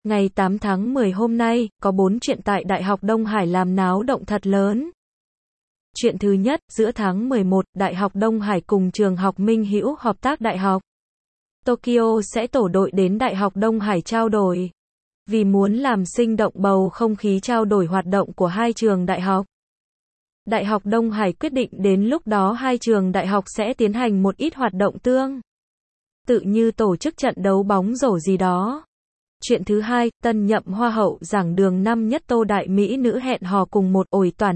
Ngày 8 tháng 10 hôm nay, có 4 chuyện tại Đại học Đông Hải làm náo động thật lớn. Chuyện thứ nhất, giữa tháng 11, Đại học Đông Hải cùng trường học Minh Hữu hợp tác Đại học Tokyo sẽ tổ đội đến Đại học Đông Hải trao đổi. Vì muốn làm sinh động bầu không khí trao đổi hoạt động của hai trường đại học, Đại học Đông Hải quyết định đến lúc đó hai trường đại học sẽ tiến hành một ít hoạt động tương tự như tổ chức trận đấu bóng rổ gì đó. Chuyện thứ hai, tân nhậm Hoa hậu giảng đường năm nhất Tô Đại Mỹ nữ hẹn hò cùng một ổi tỏa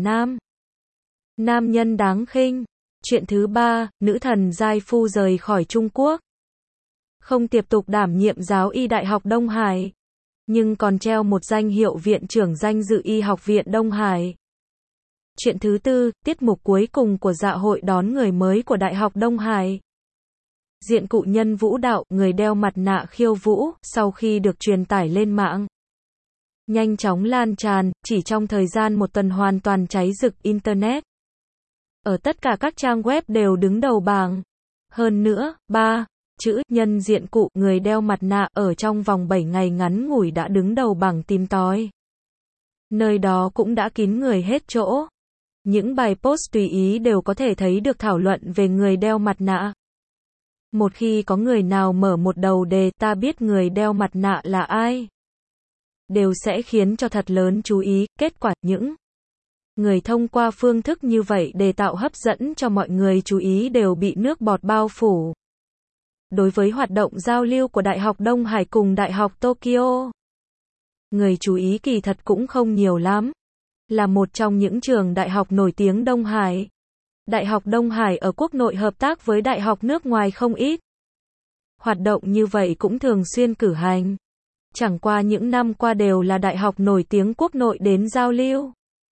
nam nhân đáng khinh. Chuyện thứ ba, nữ thần giai phu rời khỏi Trung Quốc. Không tiếp tục đảm nhiệm giáo y Đại học Đông Hải, nhưng còn treo một danh hiệu viện trưởng danh dự y học viện Đông Hải. Chuyện thứ tư, tiết mục cuối cùng của dạ hội đón người mới của Đại học Đông Hải. Diện cụ nhân vũ đạo, người đeo mặt nạ khiêu vũ, sau khi được truyền tải lên mạng, nhanh chóng lan tràn, chỉ trong thời gian một tuần hoàn toàn cháy rực Internet. Ở tất cả các trang web đều đứng đầu bảng. Hơn nữa, 3 chữ nhân diện cụ, người đeo mặt nạ, ở trong vòng 7 ngày ngắn ngủi đã đứng đầu bảng tìm tòi. Nơi đó cũng đã kín người hết chỗ. Những bài post tùy ý đều có thể thấy được thảo luận về người đeo mặt nạ. Một khi có người nào mở một đầu đề ta biết người đeo mặt nạ là ai, đều sẽ khiến cho thật lớn chú ý. Kết quả, những người thông qua phương thức như vậy để tạo hấp dẫn cho mọi người chú ý đều bị nước bọt bao phủ. Đối với hoạt động giao lưu của Đại học Đông Hải cùng Đại học Tokyo, người chú ý kỳ thật cũng không nhiều lắm. Là một trong những trường đại học nổi tiếng Đông Hải, Đại học Đông Hải ở quốc nội hợp tác với đại học nước ngoài không ít. Hoạt động như vậy cũng thường xuyên cử hành. Chẳng qua những năm qua đều là đại học nổi tiếng quốc nội đến giao lưu,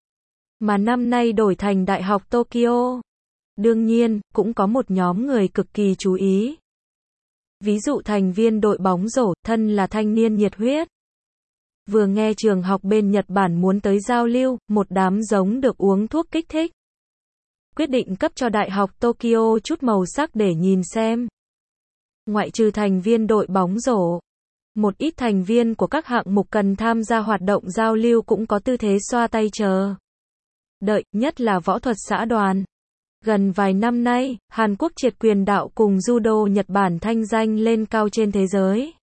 mà năm nay đổi thành Đại học Tokyo. Đương nhiên, cũng có một nhóm người cực kỳ chú ý. Ví dụ thành viên đội bóng rổ, thân là thanh niên nhiệt huyết. Vừa nghe trường học bên Nhật Bản muốn tới giao lưu, một đám giống được uống thuốc kích thích. Quyết định cấp cho Đại học Tokyo chút màu sắc để nhìn xem. Ngoại trừ thành viên đội bóng rổ, một ít thành viên của các hạng mục cần tham gia hoạt động giao lưu cũng có tư thế xoa tay chờ đợi, nhất là võ thuật xã đoàn. Gần vài năm nay, Hàn Quốc triệt quyền đạo cùng judo Nhật Bản thanh danh lên cao trên thế giới.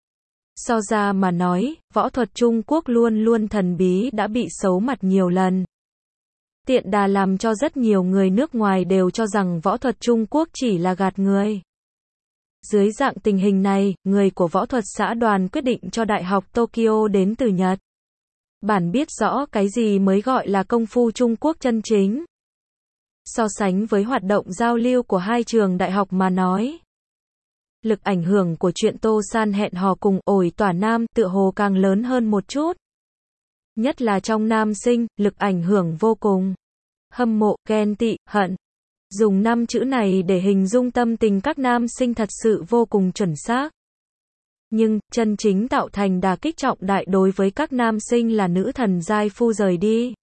So ra mà nói, võ thuật Trung Quốc luôn luôn thần bí đã bị xấu mặt nhiều lần. Tiện đà làm cho rất nhiều người nước ngoài đều cho rằng võ thuật Trung Quốc chỉ là gạt người. Dưới dạng tình hình này, người của võ thuật xã đoàn quyết định cho Đại học Tokyo đến từ Nhật Bản biết rõ cái gì mới gọi là công phu Trung Quốc chân chính. So sánh với hoạt động giao lưu của hai trường đại học mà nói, lực ảnh hưởng của chuyện Tô San hẹn hò cùng ổi tỏa nam tựa hồ càng lớn hơn một chút. Nhất là trong nam sinh, lực ảnh hưởng vô cùng. Hâm mộ, ghen tị, hận. Dùng 5 chữ này để hình dung tâm tình các nam sinh thật sự vô cùng chuẩn xác. Nhưng, chân chính tạo thành đả kích trọng đại đối với các nam sinh là nữ thần giai phu rời đi.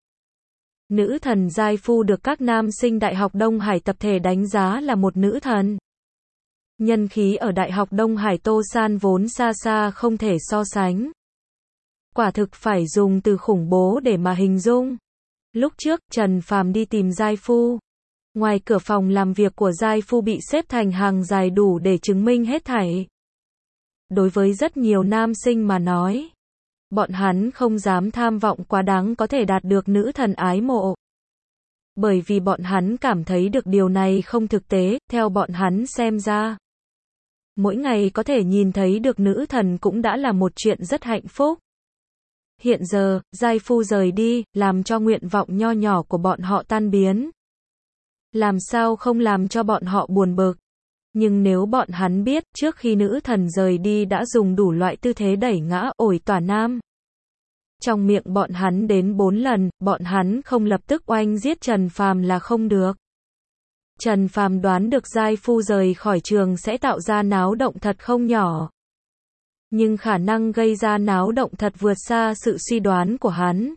Nữ thần giai phu được các nam sinh Đại học Đông Hải tập thể đánh giá là một nữ thần. Nhân khí ở Đại học Đông Hải Tô San vốn xa xa không thể so sánh. Quả thực phải dùng từ khủng bố để mà hình dung. Lúc trước, Trần Phàm đi tìm giai phu. Ngoài cửa phòng làm việc của giai phu bị xếp thành hàng dài đủ để chứng minh hết thảy. Đối với rất nhiều nam sinh mà nói, bọn hắn không dám tham vọng quá đáng có thể đạt được nữ thần ái mộ. Bởi vì bọn hắn cảm thấy được điều này không thực tế, theo bọn hắn xem ra. Mỗi ngày có thể nhìn thấy được nữ thần cũng đã là một chuyện rất hạnh phúc. Hiện giờ, giai phu rời đi, làm cho nguyện vọng nho nhỏ của bọn họ tan biến. Làm sao không làm cho bọn họ buồn bực. Nhưng nếu bọn hắn biết, trước khi nữ thần rời đi đã dùng đủ loại tư thế đẩy ngã ổi tỏa nam. Trong miệng bọn hắn đến 4 lần, bọn hắn không lập tức oanh giết Trần Phàm là không được. Trần Phàm đoán được giai phu rời khỏi trường sẽ tạo ra náo động thật không nhỏ. Nhưng khả năng gây ra náo động thật vượt xa sự suy đoán của hắn.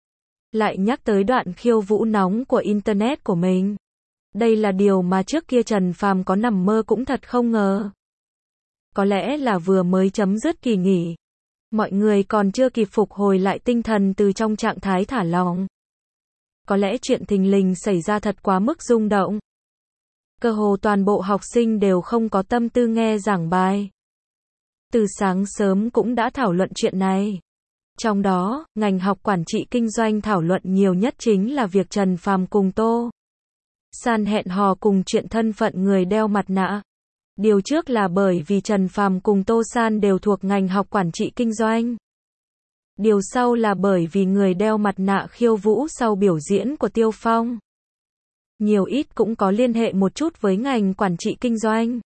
Lại nhắc tới đoạn khiêu vũ nóng của Internet của mình. Đây là điều mà trước kia Trần Phàm có nằm mơ cũng thật không ngờ. Có lẽ là vừa mới chấm dứt kỳ nghỉ. Mọi người còn chưa kịp phục hồi lại tinh thần từ trong trạng thái thả lỏng. Có lẽ chuyện thình lình xảy ra thật quá mức rung động. Cơ hồ toàn bộ học sinh đều không có tâm tư nghe giảng bài. Từ sáng sớm cũng đã thảo luận chuyện này. Trong đó, ngành học quản trị kinh doanh thảo luận nhiều nhất chính là việc Trần Phàm cùng Tô San hẹn hò cùng chuyện thân phận người đeo mặt nạ. Điều trước là bởi vì Trần Phàm cùng Tô San đều thuộc ngành học quản trị kinh doanh. Điều sau là bởi vì người đeo mặt nạ khiêu vũ sau biểu diễn của Tiêu Phong. Nhiều ít cũng có liên hệ một chút với ngành quản trị kinh doanh.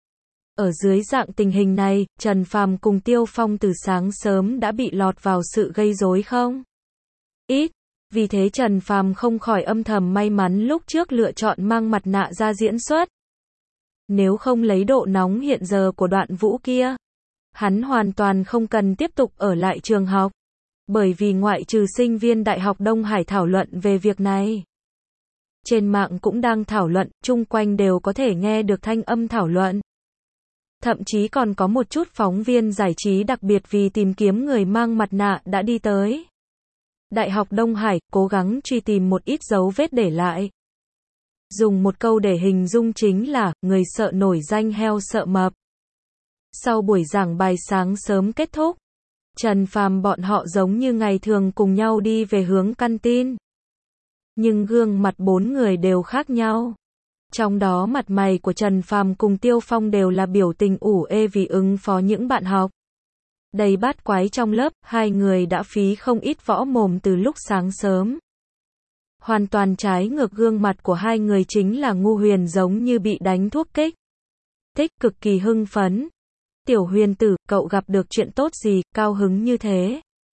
Ở dưới dạng tình hình này, Trần Phàm cùng Tiêu Phong từ sáng sớm đã bị lọt vào sự gây rối không ít. Vì thế Trần Phàm không khỏi âm thầm may mắn lúc trước lựa chọn mang mặt nạ ra diễn xuất. Nếu không lấy độ nóng hiện giờ của đoạn vũ kia, hắn hoàn toàn không cần tiếp tục ở lại trường học. Bởi vì ngoại trừ sinh viên Đại học Đông Hải thảo luận về việc này, trên mạng cũng đang thảo luận, chung quanh đều có thể nghe được thanh âm thảo luận. Thậm chí còn có một chút phóng viên giải trí đặc biệt vì tìm kiếm người mang mặt nạ đã đi tới Đại học Đông Hải, cố gắng truy tìm một ít dấu vết để lại. Dùng một câu để hình dung chính là, người sợ nổi danh heo sợ mập. Sau buổi giảng bài sáng sớm kết thúc, Trần Phàm bọn họ giống như ngày thường cùng nhau đi về hướng căn tin. Nhưng gương mặt bốn người đều khác nhau. Trong đó mặt mày của Trần Phàm cùng Tiêu Phong đều là biểu tình ủ ê vì ứng phó những bạn học đầy bát quái trong lớp, hai người đã phí không ít võ mồm từ lúc sáng sớm. Hoàn toàn trái ngược gương mặt của hai người chính là Ngu Huyền giống như bị đánh thuốc kích thích, cực kỳ hưng phấn. Tiểu Huyền tử, cậu gặp được chuyện tốt gì, cao hứng như thế?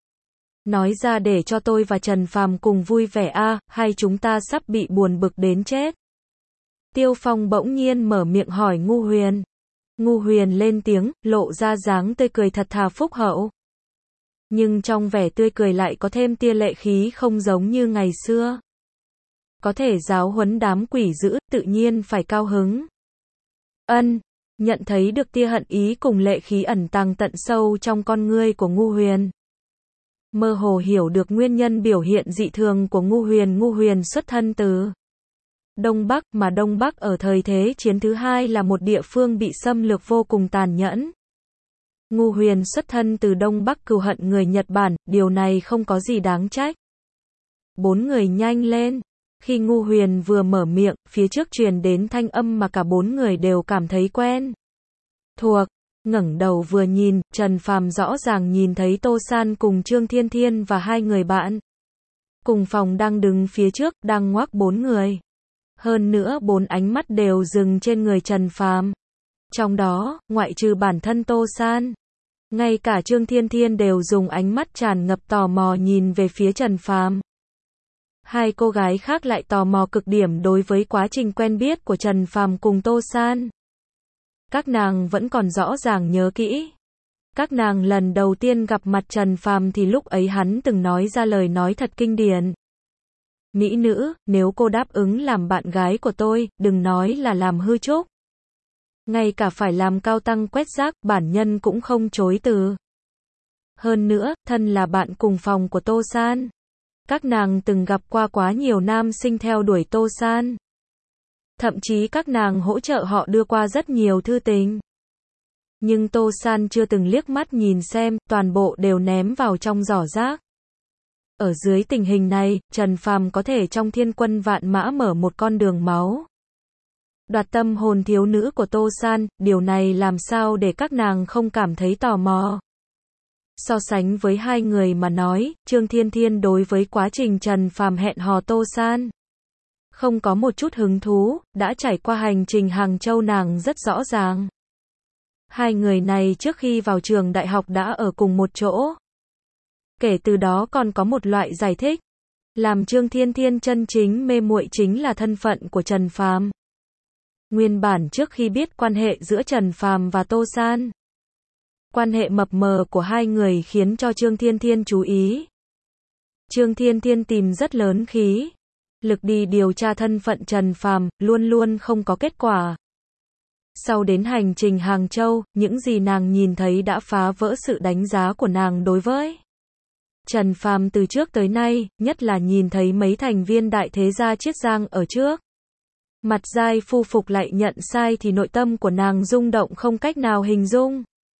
Nói ra để cho tôi và Trần Phàm cùng vui vẻ a, hay chúng ta sắp bị buồn bực đến chết. Tiêu Phong bỗng nhiên mở miệng hỏi Ngu Huyền. Ngu Huyền lên tiếng, lộ ra dáng tươi cười thật thà phúc hậu. Nhưng trong vẻ tươi cười lại có thêm tia lệ khí không giống như ngày xưa. Có thể giáo huấn đám quỷ dữ, tự nhiên phải cao hứng. Ân, nhận thấy được tia hận ý cùng lệ khí ẩn tàng tận sâu trong con ngươi của Ngu Huyền. Mơ hồ hiểu được nguyên nhân biểu hiện dị thường của Ngu Huyền xuất thân từ Đông Bắc, mà Đông Bắc ở thời Thế chiến thứ hai là một địa phương bị xâm lược vô cùng tàn nhẫn. Ngu Huyền xuất thân từ Đông Bắc cừu hận người Nhật Bản, điều này không có gì đáng trách. Bốn người nhanh lên. Khi Ngu Huyền vừa mở miệng, phía trước truyền đến thanh âm mà cả bốn người đều cảm thấy quen thuộc. Ngẩng đầu vừa nhìn, Trần Phàm rõ ràng nhìn thấy Tô San cùng Trương Thiên Thiên và hai người bạn cùng phòng đang đứng phía trước, đang ngoác bốn người. Hơn nữa bốn ánh mắt đều dừng trên người Trần Phàm. Trong đó, ngoại trừ bản thân Tô San, ngay cả Trương Thiên Thiên đều dùng ánh mắt tràn ngập tò mò nhìn về phía Trần Phàm. Hai cô gái khác lại tò mò cực điểm đối với quá trình quen biết của Trần Phàm cùng Tô San. Các nàng vẫn còn rõ ràng nhớ kỹ. Các nàng lần đầu tiên gặp mặt Trần Phàm thì lúc ấy hắn từng nói ra lời nói thật kinh điển. Mỹ nữ, nếu cô đáp ứng làm bạn gái của tôi, đừng nói là làm hư trúc. Ngay cả phải làm cao tăng quét rác, bản nhân cũng không chối từ. Hơn nữa, thân là bạn cùng phòng của Tô San. Các nàng từng gặp qua quá nhiều nam sinh theo đuổi Tô San. Thậm chí các nàng hỗ trợ họ đưa qua rất nhiều thư tình. Nhưng Tô San chưa từng liếc mắt nhìn xem, toàn bộ đều ném vào trong giỏ rác. Ở dưới tình hình này, Trần Phàm có thể trong thiên quân vạn mã mở một con đường máu. Đoạt tâm hồn thiếu nữ của Tô San, điều này làm sao để các nàng không cảm thấy tò mò. So sánh với hai người mà nói, Trương Thiên Thiên đối với quá trình Trần Phàm hẹn hò Tô San không có một chút hứng thú, đã trải qua hành trình Hàng Châu nàng rất rõ ràng. Hai người này trước khi vào trường đại học đã ở cùng một chỗ. Kể từ đó còn có một loại giải thích, làm Trương Thiên Thiên chân chính mê muội chính là thân phận của Trần Phàm. Nguyên bản trước khi biết quan hệ giữa Trần Phàm và Tô San, quan hệ mập mờ của hai người khiến cho Trương Thiên Thiên chú ý. Trương Thiên Thiên tìm rất lớn khí lực đi điều tra thân phận Trần Phàm, luôn luôn không có kết quả. Sau đến hành trình Hàng Châu, những gì nàng nhìn thấy đã phá vỡ sự đánh giá của nàng đối với Trần Phàm từ trước tới nay, nhất là nhìn thấy mấy thành viên đại thế gia Chiết Giang ở trước. Mặt Giai Phu Phục lại nhận sai thì nội tâm của nàng rung động không cách nào hình dung.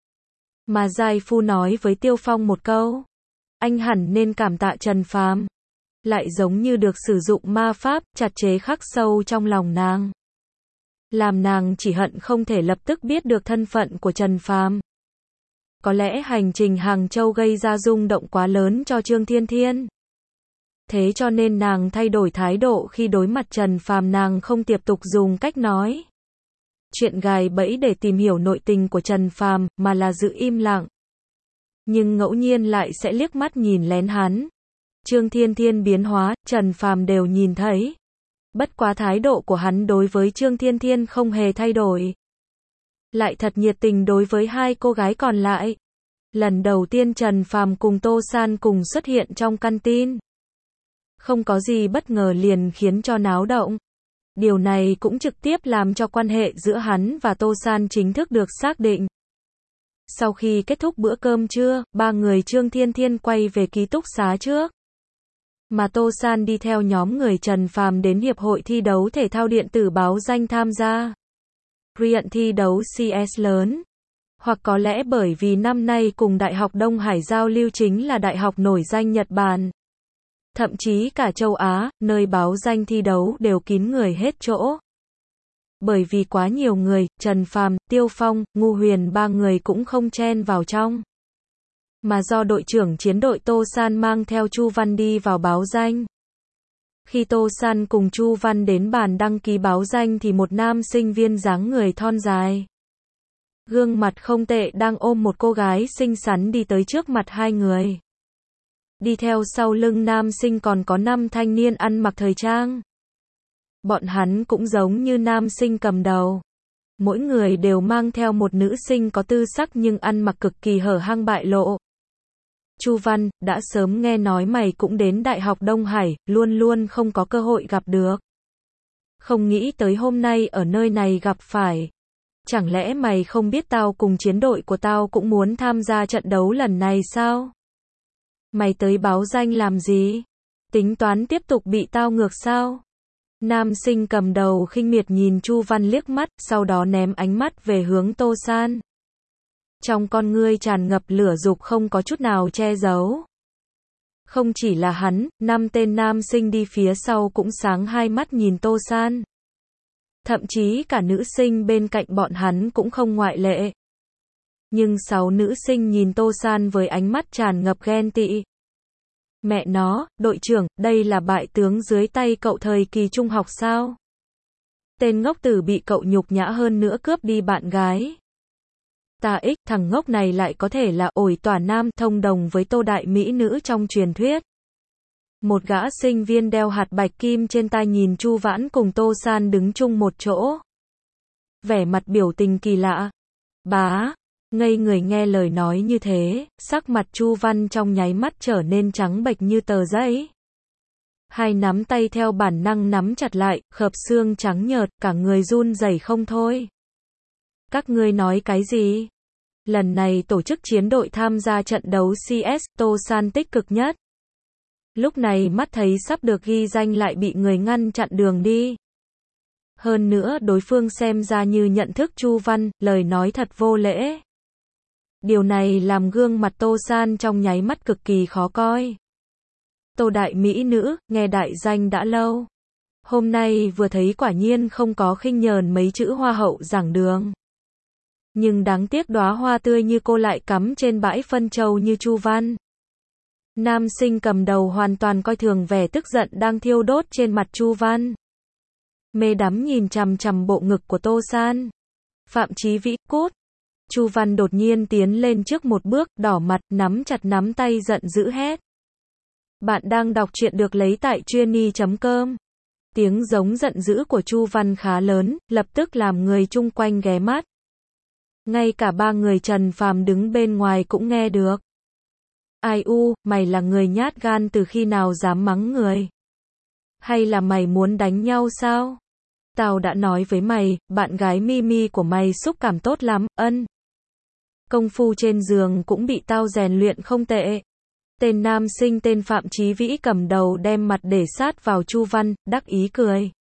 Mà Giai Phu nói với Tiêu Phong một câu, anh hẳn nên cảm tạ Trần Phàm, lại giống như được sử dụng ma pháp, chặt chẽ khắc sâu trong lòng nàng. Làm nàng chỉ hận không thể lập tức biết được thân phận của Trần Phàm. Có lẽ hành trình Hàng Châu gây ra rung động quá lớn cho Trương Thiên Thiên. Thế cho nên nàng thay đổi thái độ khi đối mặt Trần Phàm, nàng không tiếp tục dùng cách nói chuyện gài bẫy để tìm hiểu nội tình của Trần Phàm, mà là giữ im lặng. Nhưng ngẫu nhiên lại sẽ liếc mắt nhìn lén hắn. Trương Thiên Thiên biến hóa, Trần Phàm đều nhìn thấy. Bất quá thái độ của hắn đối với Trương Thiên Thiên không hề thay đổi. Lại thật nhiệt tình đối với hai cô gái còn lại. Lần đầu tiên Trần Phàm cùng Tô San cùng xuất hiện trong căn tin. Không có gì bất ngờ liền khiến cho náo động. Điều này cũng trực tiếp làm cho quan hệ giữa hắn và Tô San chính thức được xác định. Sau khi kết thúc bữa cơm trưa, ba người Trương Thiên Thiên quay về ký túc xá trước. Mà Tô San đi theo nhóm người Trần Phàm đến Hiệp hội thi đấu thể thao điện tử báo danh tham gia Riêng thi đấu CS lớn. Hoặc có lẽ bởi vì năm nay cùng Đại học Đông Hải giao lưu chính là đại học nổi danh Nhật Bản. Thậm chí cả châu Á, nơi báo danh thi đấu đều kín người hết chỗ. Bởi vì quá nhiều người, Trần Phàm, Tiêu Phong, Ngu Huyền ba người cũng không chen vào trong. Mà do đội trưởng chiến đội Tô San mang theo Chu Văn đi vào báo danh. Khi Tô San cùng Chu Văn đến bàn đăng ký báo danh thì một nam sinh viên dáng người thon dài, gương mặt không tệ đang ôm một cô gái xinh xắn đi tới trước mặt hai người. Đi theo sau lưng nam sinh còn có 5 thanh niên ăn mặc thời trang. Bọn hắn cũng giống như nam sinh cầm đầu. Mỗi người đều mang theo một nữ sinh có tư sắc nhưng ăn mặc cực kỳ hở hang bại lộ. Chu Văn, đã sớm nghe nói mày cũng đến Đại học Đông Hải, luôn luôn không có cơ hội gặp được. Không nghĩ tới hôm nay ở nơi này gặp phải. Chẳng lẽ mày không biết tao cùng chiến đội của tao cũng muốn tham gia trận đấu lần này sao? Mày tới báo danh làm gì? Tính toán tiếp tục bị tao ngược sao? Nam sinh cầm đầu khinh miệt nhìn Chu Văn liếc mắt, sau đó ném ánh mắt về hướng Tô San. Trong con ngươi tràn ngập lửa dục không có chút nào che giấu. Không chỉ là hắn, 5 tên nam sinh đi phía sau cũng sáng hai mắt nhìn Tô San. Thậm chí cả nữ sinh bên cạnh bọn hắn cũng không ngoại lệ. Nhưng 6 nữ sinh nhìn Tô San với ánh mắt tràn ngập ghen tị. Mẹ nó, đội trưởng, đây là bại tướng dưới tay cậu thời kỳ trung học sao? Tên ngốc tử bị cậu nhục nhã hơn nữa cướp đi bạn gái. Ta ích, thằng ngốc này lại có thể là ổi tỏa nam thông đồng với Tô đại mỹ nữ trong truyền thuyết. Một gã sinh viên đeo hạt bạch kim trên tai nhìn Chu Vãn cùng Tô San đứng chung một chỗ. Vẻ mặt biểu tình kỳ lạ. Bá, ngây người nghe lời nói như thế, sắc mặt Chu Văn trong nháy mắt trở nên trắng bệch như tờ giấy. Hai nắm tay theo bản năng nắm chặt lại, khớp xương trắng nhợt, cả người run rẩy không thôi. Các ngươi nói cái gì? Lần này tổ chức chiến đội tham gia trận đấu CS, Tô San tích cực nhất. Lúc này mắt thấy sắp được ghi danh lại bị người ngăn chặn đường đi. Hơn nữa đối phương xem ra như nhận thức Chu Văn, lời nói thật vô lễ. Điều này làm gương mặt Tô San trong nháy mắt cực kỳ khó coi. Tô đại mỹ nữ, nghe đại danh đã lâu. Hôm nay vừa thấy quả nhiên không có khinh nhờn mấy chữ hoa hậu giảng đường. Nhưng đáng tiếc đóa hoa tươi như cô lại cắm trên bãi phân châu như Chu Văn. Nam sinh cầm đầu hoàn toàn coi thường vẻ tức giận đang thiêu đốt trên mặt Chu Văn. Mê đắm nhìn chằm chằm bộ ngực của Tô San. Phạm Chí Vĩ, cút. Chu Văn đột nhiên tiến lên trước một bước, đỏ mặt, nắm chặt nắm tay giận dữ hét. Bạn đang đọc truyện được lấy tại truyenee.com. Tiếng giống giận dữ của Chu Văn khá lớn, lập tức làm người chung quanh ghé mắt. Ngay cả ba người Trần Phàm đứng bên ngoài cũng nghe được. Ai u, mày là người nhát gan từ khi nào dám mắng người? Hay là mày muốn đánh nhau sao? Tao đã nói với mày, bạn gái Mimi của mày xúc cảm tốt lắm, ân. Công phu trên giường cũng bị tao rèn luyện không tệ. Tên nam sinh tên Phạm Chí Vĩ cầm đầu đem mặt để sát vào Chu Văn, đắc ý cười.